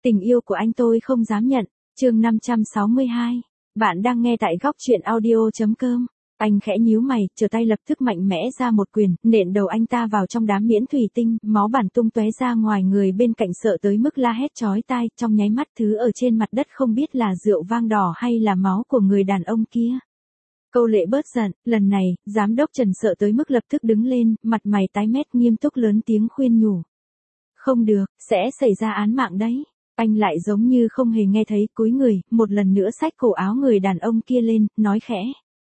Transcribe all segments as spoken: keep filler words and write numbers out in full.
Tình yêu của anh tôi không dám nhận. Chương năm trăm sáu mươi hai. Bạn đang nghe tại góc truyện audio chấm com. Anh khẽ nhíu mày, trở tay lập tức mạnh mẽ ra một quyền, nện đầu anh ta vào trong đám miễn thủy tinh, máu bắn tung tóe ra ngoài, người bên cạnh sợ tới mức la hét chói tai, trong nháy mắt thứ ở trên mặt đất không biết là rượu vang đỏ hay là máu của người đàn ông kia. Câu Lệ bớt giận, lần này, giám đốc Trần sợ tới mức lập tức đứng lên, mặt mày tái mét nghiêm túc lớn tiếng khuyên nhủ. Không được, sẽ xảy ra án mạng đấy. Anh lại giống như không hề nghe thấy, cúi người, một lần nữa xách cổ áo người đàn ông kia lên, nói khẽ.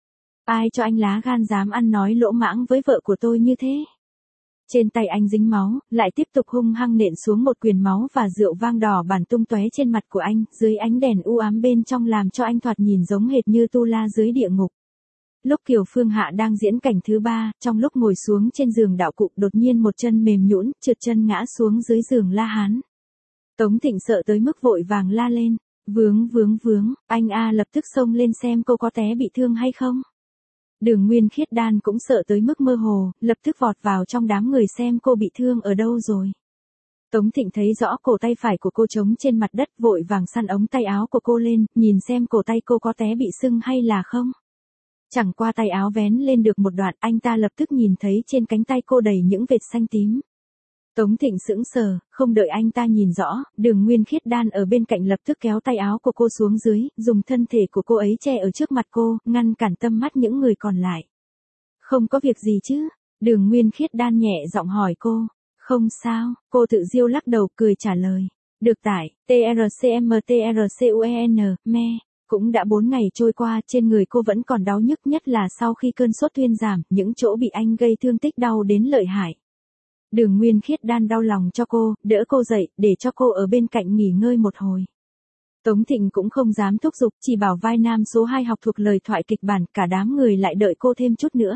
Ai cho anh lá gan dám ăn nói lỗ mãng với vợ của tôi như thế? Trên tay anh dính máu, lại tiếp tục hung hăng nện xuống một quyền, máu và rượu vang đỏ bắn tung tóe trên mặt của anh, dưới ánh đèn u ám bên trong làm cho anh thoạt nhìn giống hệt như tu la dưới địa ngục. Lúc Kiều Phương Hạ đang diễn cảnh thứ ba, trong lúc ngồi xuống trên giường đạo cụ, đột nhiên một chân mềm nhũn, trượt chân ngã xuống dưới giường La Hán. Tống Thịnh sợ tới mức vội vàng la lên, vướng vướng vướng, anh a lập tức xông lên xem cô có té bị thương hay không. Đường Nguyên Khiết Đan cũng sợ tới mức mơ hồ, lập tức vọt vào trong đám người xem cô bị thương ở đâu rồi. Tống Thịnh thấy rõ cổ tay phải của cô trống trên mặt đất, vội vàng săn ống tay áo của cô lên, nhìn xem cổ tay cô có té bị sưng hay là không. Chẳng qua tay áo vén lên được một đoạn, anh ta lập tức nhìn thấy trên cánh tay cô đầy những vệt xanh tím. Tống Thịnh sững sờ, không đợi anh ta nhìn rõ, Đường Nguyên Khiết Đan ở bên cạnh lập tức kéo tay áo của cô xuống dưới, dùng thân thể của cô ấy che ở trước mặt cô, ngăn cản tầm mắt những người còn lại. Không có việc gì chứ? Đường Nguyên Khiết Đan nhẹ giọng hỏi cô. Không sao, cô tự diêu lắc đầu cười trả lời. Được tải, tê rờ xê em tê rờ xê u e en, me. Cũng đã bốn ngày trôi qua, trên người cô vẫn còn đau nhức, nhất là sau khi cơn sốt thuyên giảm, những chỗ bị anh gây thương tích đau đến lợi hại. Đường Nguyên Khiết Đan đau lòng cho cô, đỡ cô dậy, để cho cô ở bên cạnh nghỉ ngơi một hồi. Tống Thịnh cũng không dám thúc giục, chỉ bảo vai nam số hai học thuộc lời thoại kịch bản, cả đám người lại đợi cô thêm chút nữa.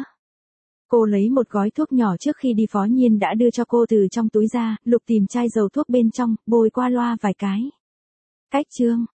Cô lấy một gói thuốc nhỏ trước khi đi, Phó Nhiên đã đưa cho cô từ trong túi ra, lục tìm chai dầu thuốc bên trong, bôi qua loa vài cái. Cách chương.